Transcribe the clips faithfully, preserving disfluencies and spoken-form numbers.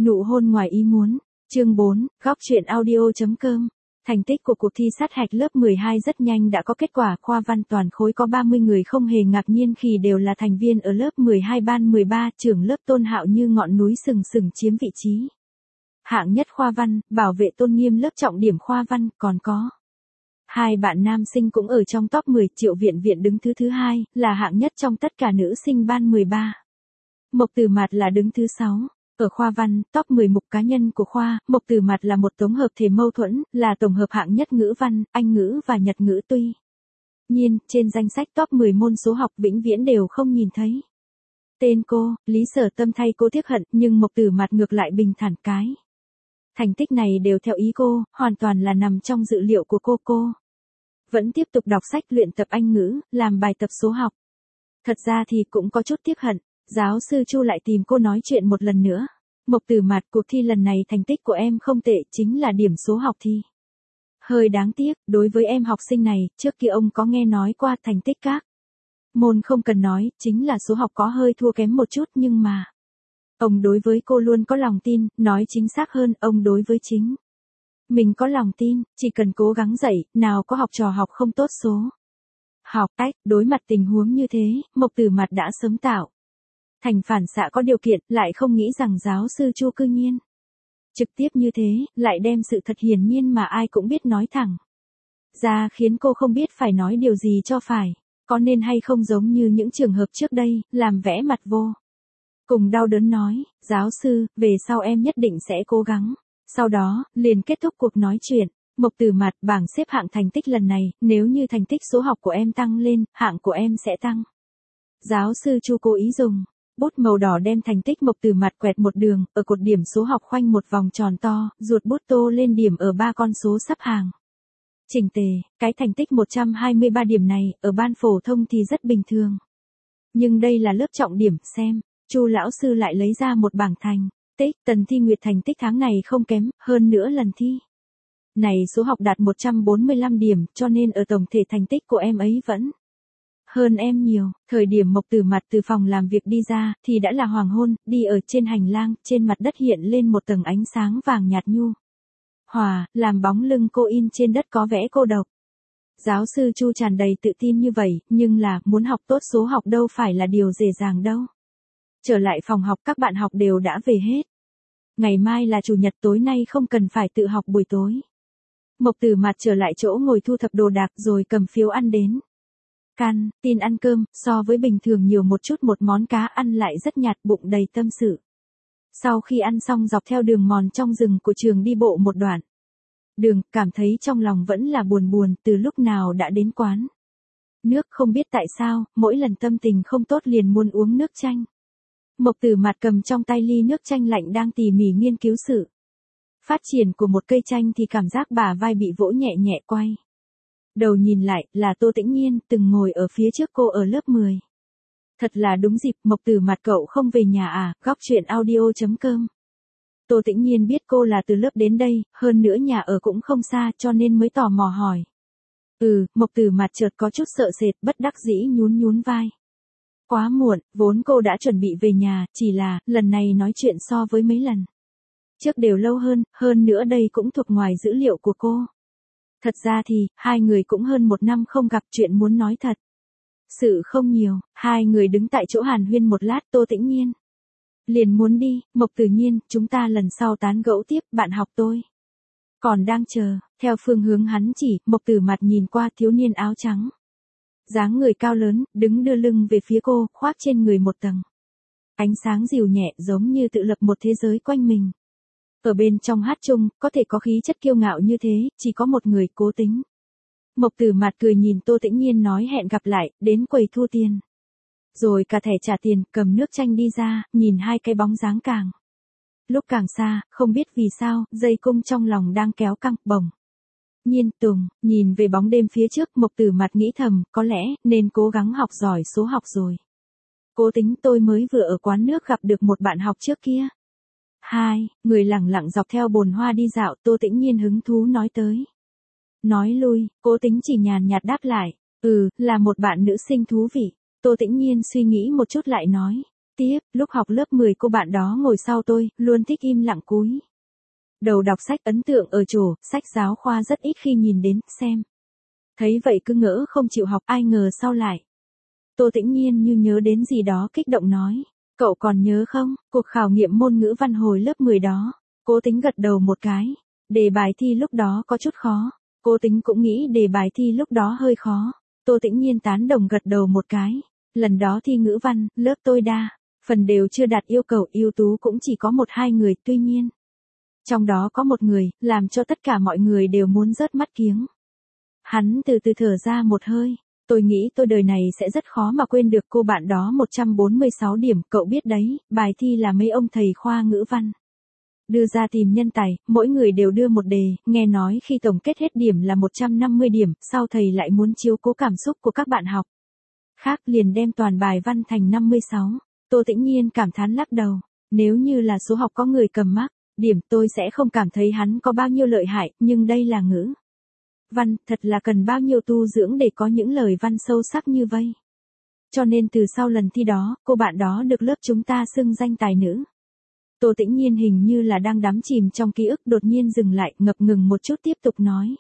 Nụ hôn ngoài ý muốn. Chương bốn, góc truyện audio chấm com. Thành tích của cuộc thi sát hạch lớp mười hai rất nhanh đã có kết quả, khoa văn toàn khối có ba mươi người không hề ngạc nhiên khi đều là thành viên ở lớp mười hai ban mười ba, trưởng lớp Tôn Hạo như ngọn núi sừng sừng chiếm vị trí. Hạng nhất khoa văn, bảo vệ tôn nghiêm lớp trọng điểm khoa văn, còn có hai bạn nam sinh cũng ở trong top mười, Triệu Viện Viện đứng thứ thứ hai, là hạng nhất trong tất cả nữ sinh ban mười ba. Mộc Tử Mạt là đứng thứ sáu. Ở khoa văn, top mười mục cá nhân của khoa, Mộc Tử Mạt là một tổng hợp thể mâu thuẫn, là tổng hợp hạng nhất ngữ văn, Anh ngữ và Nhật ngữ, tuy nhiên, trên danh sách top mười môn số học vĩnh viễn đều không nhìn thấy tên cô. Lý Sở Tâm thay cô tiếc hận, nhưng Mộc Tử Mạt ngược lại bình thản, cái thành tích này đều theo ý cô, hoàn toàn là nằm trong dự liệu của cô. Cô vẫn tiếp tục đọc sách, luyện tập Anh ngữ, làm bài tập số học. Thật ra thì cũng có chút tiếc hận. Giáo sư Chu lại tìm cô nói chuyện một lần nữa. Mộc Tử Mạt, cuộc thi lần này thành tích của em không tệ, chính là điểm số học thi hơi đáng tiếc. Đối với em học sinh này, trước kia ông có nghe nói qua thành tích các môn không cần nói, chính là số học có hơi thua kém một chút, nhưng mà ông đối với cô luôn có lòng tin, nói chính xác hơn, ông đối với chính mình có lòng tin, chỉ cần cố gắng dạy, nào có học trò học không tốt số học. Ách, đối mặt tình huống như thế, Mộc Tử Mạt đã sớm tạo thành phản xạ có điều kiện, lại không nghĩ rằng giáo sư Chu cư nhiên trực tiếp như thế, lại đem sự thật hiển nhiên mà ai cũng biết nói thẳng ra, khiến cô không biết phải nói điều gì cho phải. Có nên hay không giống như những trường hợp trước đây, làm vẽ mặt vô cùng đau đớn nói, giáo sư, về sau em nhất định sẽ cố gắng. Sau đó, liền kết thúc cuộc nói chuyện. Mộc Tử Mạt, bảng xếp hạng thành tích lần này, nếu như thành tích số học của em tăng lên, hạng của em sẽ tăng. Giáo sư Chu cố ý dùng bút màu đỏ đem thành tích Mộc Tử Mạt quẹt một đường, ở cột điểm số học khoanh một vòng tròn to, ruột bút tô lên điểm ở ba con số sắp hàng chỉnh tề. Cái thành tích một trăm hai mươi ba điểm này, ở ban phổ thông thì rất bình thường. Nhưng đây là lớp trọng điểm, xem, Chu lão sư lại lấy ra một bảng thành tích. Tần Thi Nguyệt thành tích tháng này không kém, hơn nữa lần thi này số học đạt một trăm bốn mươi lăm điểm, cho nên ở tổng thể thành tích của em ấy vẫn hơn em nhiều. Thời điểm Mộc Tử Mạt từ phòng làm việc đi ra, thì đã là hoàng hôn, đi ở trên hành lang, trên mặt đất hiện lên một tầng ánh sáng vàng nhạt nhu hòa, làm bóng lưng cô in trên đất có vẻ cô độc. Giáo sư Chu tràn đầy tự tin như vậy, nhưng là, muốn học tốt số học đâu phải là điều dễ dàng đâu. Trở lại phòng học, các bạn học đều đã về hết. Ngày mai là chủ nhật, tối nay không cần phải tự học buổi tối. Mộc Tử Mạt trở lại chỗ ngồi thu thập đồ đạc rồi cầm phiếu ăn đến can tin ăn cơm, so với bình thường nhiều một chút, một món cá ăn lại rất nhạt, bụng đầy tâm sự. Sau khi ăn xong, dọc theo đường mòn trong rừng của trường đi bộ một đoạn đường, cảm thấy trong lòng vẫn là buồn buồn, từ lúc nào đã đến quán nước không biết tại sao, mỗi lần tâm tình không tốt liền muốn uống nước chanh. Mộc Tử Mạt cầm trong tay ly nước chanh lạnh đang tỉ mỉ nghiên cứu sự phát triển của một cây chanh thì cảm giác bả vai bị vỗ nhẹ nhẹ, quay đầu nhìn lại, là Tô Tĩnh Nhiên, từng ngồi ở phía trước cô ở lớp mười. Thật là đúng dịp, Mộc Tử Mạt cậu không về nhà à, góc truyện audio chấm com. Tô Tĩnh Nhiên biết cô là từ lớp đến đây, hơn nữa nhà ở cũng không xa, cho nên mới tò mò hỏi. Ừ, Mộc Tử Mạt chợt có chút sợ sệt, bất đắc dĩ nhún nhún vai. Quá muộn, vốn cô đã chuẩn bị về nhà, chỉ là, lần này nói chuyện so với mấy lần trước đều lâu hơn, hơn nữa đây cũng thuộc ngoài dữ liệu của cô. Thật ra thì, hai người cũng hơn một năm không gặp, chuyện muốn nói thật sự không nhiều. Hai người đứng tại chỗ hàn huyên một lát, Tô Tĩnh Nhiên liền muốn đi. Mộc Tử Nhiên, chúng ta lần sau tán gẫu tiếp, bạn học tôi còn đang chờ. Theo phương hướng hắn chỉ, Mộc Tử Mạt nhìn qua thiếu niên áo trắng, dáng người cao lớn, đứng đưa lưng về phía cô, khoác trên người một tầng ánh sáng dịu nhẹ, giống như tự lập một thế giới quanh mình. Ở bên trong hát chung, có thể có khí chất kiêu ngạo như thế, chỉ có một người, Cố Tính. Mộc Tử Mạt cười nhìn Tô Tĩnh Nhiên nói hẹn gặp lại, đến quầy thu tiền. Rồi cả thẻ trả tiền, cầm nước chanh đi ra, nhìn hai cái bóng dáng càng lúc càng xa, không biết vì sao, dây cung trong lòng đang kéo căng, bổng nhiên tùng, nhìn về bóng đêm phía trước, Mộc Tử Mạt nghĩ thầm, có lẽ, nên cố gắng học giỏi số học rồi. Cố Tính, tôi mới vừa ở quán nước gặp được một bạn học trước kia. Hai, người lẳng lặng dọc theo bồn hoa đi dạo, Tô Tĩnh Nhiên hứng thú nói tới nói lui, Cố Tính chỉ nhàn nhạt đáp lại, ừ, là một bạn nữ sinh thú vị. Tô Tĩnh Nhiên suy nghĩ một chút lại nói, Tiếp, lúc học lớp mười cô bạn đó ngồi sau tôi, luôn thích im lặng cúi đầu đọc sách, ấn tượng ở chỗ, sách giáo khoa rất ít khi nhìn đến, xem. Thấy vậy cứ ngỡ không chịu học, ai ngờ sau lại. Tô Tĩnh Nhiên như nhớ đến gì đó kích động nói, cậu còn nhớ không, cuộc khảo nghiệm môn ngữ văn hồi lớp mười đó. Cố Tính gật đầu một cái, đề bài thi lúc đó có chút khó. Cố Tính cũng nghĩ đề bài thi lúc đó hơi khó. Tô Tĩnh Nhiên tán đồng gật đầu một cái. Lần đó thi ngữ văn, lớp tôi đa phần đều chưa đạt yêu cầu, ưu tú cũng chỉ có một hai người, tuy nhiên. Trong đó có một người, làm cho tất cả mọi người đều muốn rớt mắt kiếng. Hắn từ từ thở ra một hơi. Tôi nghĩ tôi đời này sẽ rất khó mà quên được cô bạn đó. Một trăm bốn mươi sáu điểm, cậu biết đấy, bài thi là mấy ông thầy khoa ngữ văn đưa ra tìm nhân tài, mỗi người đều đưa một đề, nghe nói khi tổng kết hết điểm là một trăm năm mươi điểm, sau thầy lại muốn chiếu cố cảm xúc của các bạn học khác, liền đem toàn bài văn thành năm mươi sáu. Tô Tĩnh Nhiên cảm thán lắc đầu, nếu như là số học có người cầm mác điểm tôi sẽ không cảm thấy hắn có bao nhiêu lợi hại, nhưng đây là ngữ văn, thật là cần bao nhiêu tu dưỡng để có những lời văn sâu sắc như vây. Cho nên từ sau lần thi đó, cô bạn đó được lớp chúng ta xưng danh tài nữ. Tô Tĩnh Nhiên hình như là đang đắm chìm trong ký ức, đột nhiên dừng lại, ngập ngừng một chút tiếp tục nói.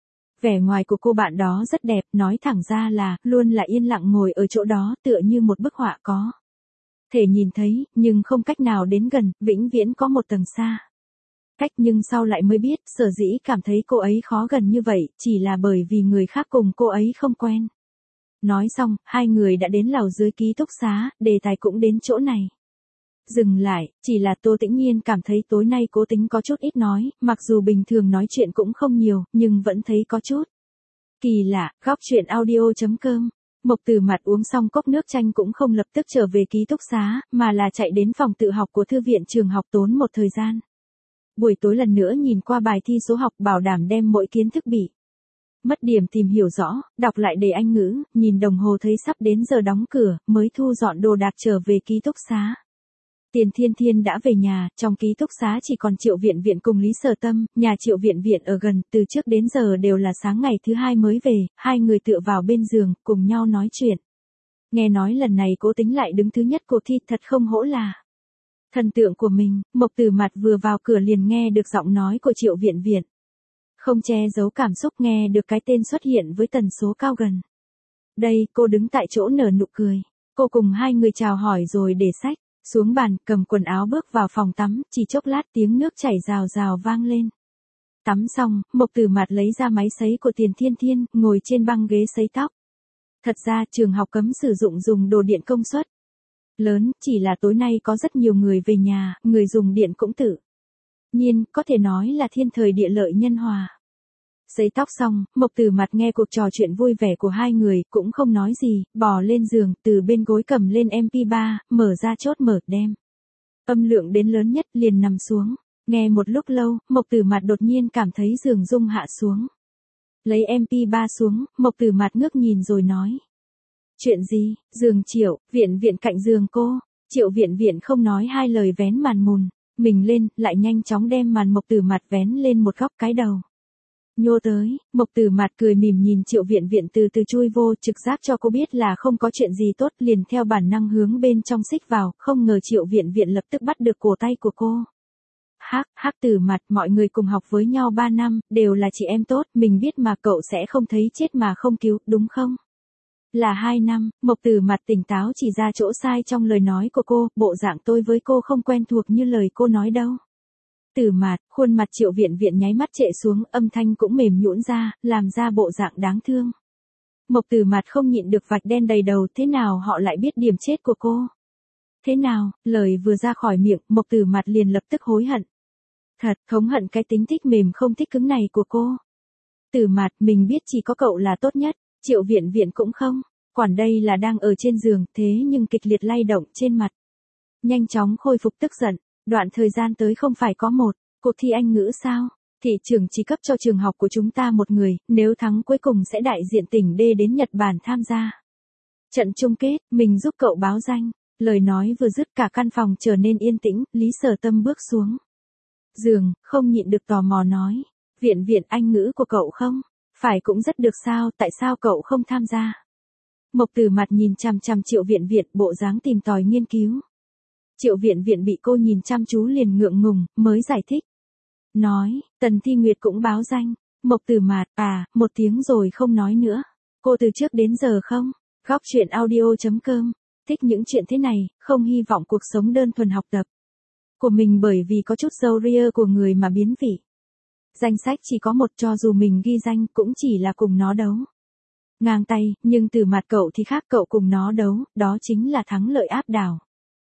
Vẻ ngoài của cô bạn đó rất đẹp, nói thẳng ra là, luôn là yên lặng ngồi ở chỗ đó, tựa như một bức họa có thể nhìn thấy, nhưng không cách nào đến gần, vĩnh viễn có một tầng xa cách, nhưng sau lại mới biết, sở dĩ cảm thấy cô ấy khó gần như vậy, chỉ là bởi vì người khác cùng cô ấy không quen. Nói xong, hai người đã đến lầu dưới ký túc xá, đề tài cũng đến chỗ này. Dừng lại, chỉ là Tô Tĩnh Nhiên cảm thấy tối nay Cố Tính có chút ít nói, mặc dù bình thường nói chuyện cũng không nhiều, nhưng vẫn thấy có chút kỳ lạ. Góc chuyện audio chấm com. Mộc Từ Mạt uống xong cốc nước chanh cũng không lập tức trở về ký túc xá, mà là chạy đến phòng tự học của thư viện trường học tốn một thời gian. Buổi tối lần nữa nhìn qua bài thi số học, bảo đảm đem mỗi kiến thức bị mất điểm tìm hiểu rõ, đọc lại đề Anh ngữ, nhìn đồng hồ thấy sắp đến giờ đóng cửa, mới thu dọn đồ đạc trở về ký túc xá. Tiền Thiên Thiên đã về nhà, trong ký túc xá chỉ còn Triệu Viện Viện cùng Lý Sở Tâm, nhà Triệu Viện Viện ở gần, từ trước đến giờ đều là sáng ngày thứ hai mới về, hai người tựa vào bên giường, cùng nhau nói chuyện. Nghe nói lần này Cố Tính lại đứng thứ nhất cuộc thi, thật không hổ là thần tượng của mình. Mộc Từ Mạt vừa vào cửa liền nghe được giọng nói của Triệu Viện Viện. Không che giấu cảm xúc, nghe được cái tên xuất hiện với tần số cao gần đây, cô đứng tại chỗ nở nụ cười. Cô cùng hai người chào hỏi rồi để sách xuống bàn, cầm quần áo bước vào phòng tắm, chỉ chốc lát tiếng nước chảy rào rào vang lên. Tắm xong, Mộc Từ Mạt lấy ra máy sấy của Tiền Thiên Thiên, ngồi trên băng ghế sấy tóc. Thật ra trường học cấm sử dụng dùng đồ điện công suất lớn, chỉ là tối nay có rất nhiều người về nhà, người dùng điện cũng tự nhiên, có thể nói là thiên thời địa lợi nhân hòa. Sấy tóc xong, Mộc Từ Mạt nghe cuộc trò chuyện vui vẻ của hai người, cũng không nói gì, bò lên giường, từ bên gối cầm lên em pê ba, mở ra chốt mở, đem âm lượng đến lớn nhất, liền nằm xuống. Nghe một lúc lâu, Mộc Từ Mạt đột nhiên cảm thấy giường rung hạ xuống. Lấy em pê ba xuống, Mộc Từ Mạt ngước nhìn rồi nói. Chuyện gì? Giường Triệu, Viện Viện cạnh giường cô. Triệu Viện Viện không nói hai lời vén màn mùn mình lên, lại nhanh chóng đem màn Mộc Từ Mạt vén lên một góc, cái đầu nhô tới. Mộc Từ Mạt cười mỉm nhìn Triệu Viện Viện từ từ chui vô, trực giác cho cô biết là không có chuyện gì tốt, liền theo bản năng hướng bên trong xích vào, không ngờ Triệu Viện Viện lập tức bắt được cổ tay của cô. Hắc, Hắc Từ Mạt, mọi người cùng học với nhau ba năm, đều là chị em tốt, mình biết mà, cậu sẽ không thấy chết mà không cứu, đúng không? Là hai năm. Mộc Từ Mạt tỉnh táo chỉ ra chỗ sai trong lời nói của cô, bộ dạng tôi với cô không quen thuộc như lời cô nói đâu. Từ Mạt, khuôn mặt Triệu Viện Viện nháy mắt trệ xuống, âm thanh cũng mềm nhũn ra, làm ra bộ dạng đáng thương. Mộc Từ Mạt không nhịn được vạch đen đầy đầu, thế nào họ lại biết điểm chết của cô? Thế nào? Lời vừa ra khỏi miệng, Mộc Từ Mạt liền lập tức hối hận. Thật, thống hận cái tính thích mềm không thích cứng này của cô. Từ Mạt, mình biết chỉ có cậu là tốt nhất. Triệu Viện Viện cũng không quản đây là đang ở trên giường, thế nhưng kịch liệt lay động trên mặt. Nhanh chóng khôi phục tức giận, đoạn thời gian tới không phải có một cuộc thi Anh ngữ sao? Thị trường chỉ cấp cho trường học của chúng ta một người, nếu thắng cuối cùng sẽ đại diện tỉnh D đến Nhật Bản tham gia trận chung kết, mình giúp cậu báo danh. Lời nói vừa dứt cả căn phòng trở nên yên tĩnh, Lý Sở Tâm bước xuống giường, không nhịn được tò mò nói. Viện Viện, Anh ngữ của cậu không phải cũng rất được sao, tại sao cậu không tham gia? Mộc Từ Mạt nhìn chằm chằm Triệu Viện Viện, bộ dáng tìm tòi nghiên cứu. Triệu Viện Viện bị cô nhìn chăm chú liền ngượng ngùng, mới giải thích. Nói, Tần Thi Nguyệt cũng báo danh. Mộc Tử Mạt, à, một tiếng rồi không nói nữa. Cô từ trước đến giờ không? Góc chuyện audio chấm com. Thích những chuyện thế này, không hy vọng cuộc sống đơn thuần học tập của mình bởi vì có chút dâu ria của người mà biến vị. Danh sách chỉ có một, cho dù mình ghi danh cũng chỉ là cùng nó đấu ngang tay, nhưng từ mặt cậu thì khác, cậu cùng nó đấu, đó chính là thắng lợi áp đảo.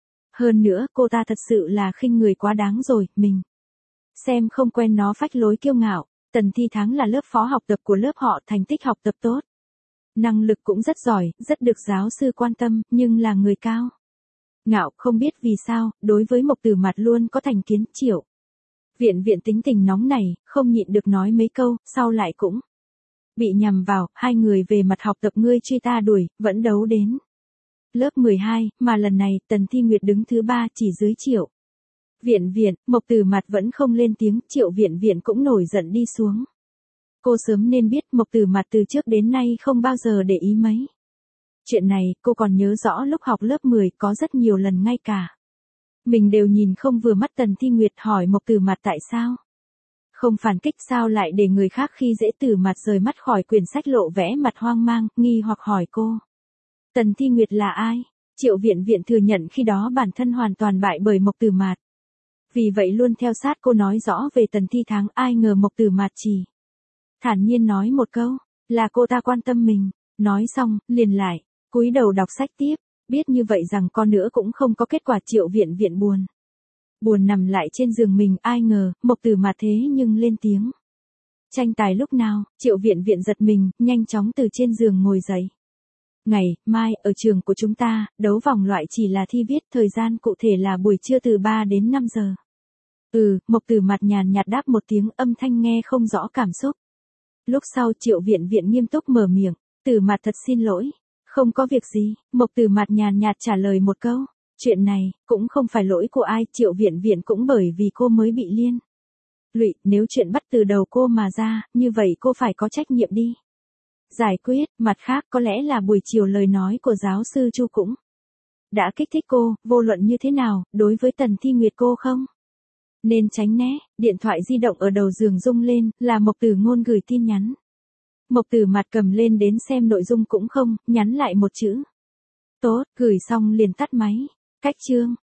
Hơn nữa cô ta thật sự là khinh người quá đáng rồi, mình xem không quen nó phách lối kiêu ngạo. Tần Thi Thắng là lớp phó học tập của lớp họ, thành tích học tập tốt. Năng lực cũng rất giỏi, rất được giáo sư quan tâm, nhưng là người cao ngạo, không biết vì sao, đối với Mộc Tử Mạt luôn có thành kiến. Triệu Viện Viện tính tình nóng này, không nhịn được nói mấy câu, sau lại cũng bị nhằm vào. Hai người về mặt học tập ngươi truy ta đuổi, vẫn đấu đến lớp mười hai, mà lần này Tần Thi Nguyệt đứng thứ ba, chỉ dưới Triệu Viện Viện. Mộc Tử Mạt vẫn không lên tiếng, Triệu Viện Viện cũng nổi giận đi xuống. Cô sớm nên biết Mộc Tử Mạt từ trước đến nay không bao giờ để ý mấy chuyện này. Cô còn nhớ rõ lúc học lớp mười có rất nhiều lần ngay cả mình đều nhìn không vừa mắt Tần Thi Nguyệt, hỏi Mộc Tử Mạt tại sao không phản kích, sao lại để người khác khi dễ. Tử Mạt rời mắt khỏi quyển sách, lộ vẻ mặt hoang mang, nghi hoặc hỏi cô. Tần Thi Nguyệt là ai? Triệu Viện Viện thừa nhận khi đó bản thân hoàn toàn bại bởi Mộc Tử Mạt. Vì vậy luôn theo sát cô nói rõ về Tần Thi Thắng, ai ngờ Mộc Tử Mạt chỉ thản nhiên nói một câu, là cô ta quan tâm mình. Nói xong, liền lại cúi đầu đọc sách tiếp. Biết như vậy rằng con nữa cũng không có kết quả, Triệu Viện Viện buồn buồn nằm lại trên giường mình. Ai ngờ, Mộc Tử Mạt thế nhưng lên tiếng. Tranh tài lúc nào? Triệu Viện Viện giật mình, nhanh chóng từ trên giường ngồi dậy. Ngày mai, ở trường của chúng ta, đấu vòng loại chỉ là thi viết, thời gian cụ thể là buổi trưa từ ba đến năm giờ. Ừ, Mộc Tử Mạt nhàn nhạt đáp một tiếng, âm thanh nghe không rõ cảm xúc. Lúc sau Triệu Viện Viện nghiêm túc mở miệng. Tử Mạt thật xin lỗi. Không có việc gì. Mộc Tử Mạt nhàn nhạt trả lời một câu. Chuyện này, cũng không phải lỗi của ai. Triệu Viện Viện cũng bởi vì cô mới bị liên lụy, nếu chuyện bắt từ đầu cô mà ra, như vậy cô phải có trách nhiệm đi giải quyết. Mặt khác, có lẽ là buổi chiều lời nói của giáo sư Chu cũng đã kích thích cô. Vô luận như thế nào, đối với Tần Thi Nguyệt cô không nên tránh né. Điện thoại di động ở đầu giường rung lên, là Mộc Tử Ngôn gửi tin nhắn. Mộc Tử Mạt cầm lên đến xem, nội dung cũng không, nhắn lại một chữ. Tốt, gửi xong liền tắt máy. Cách chương.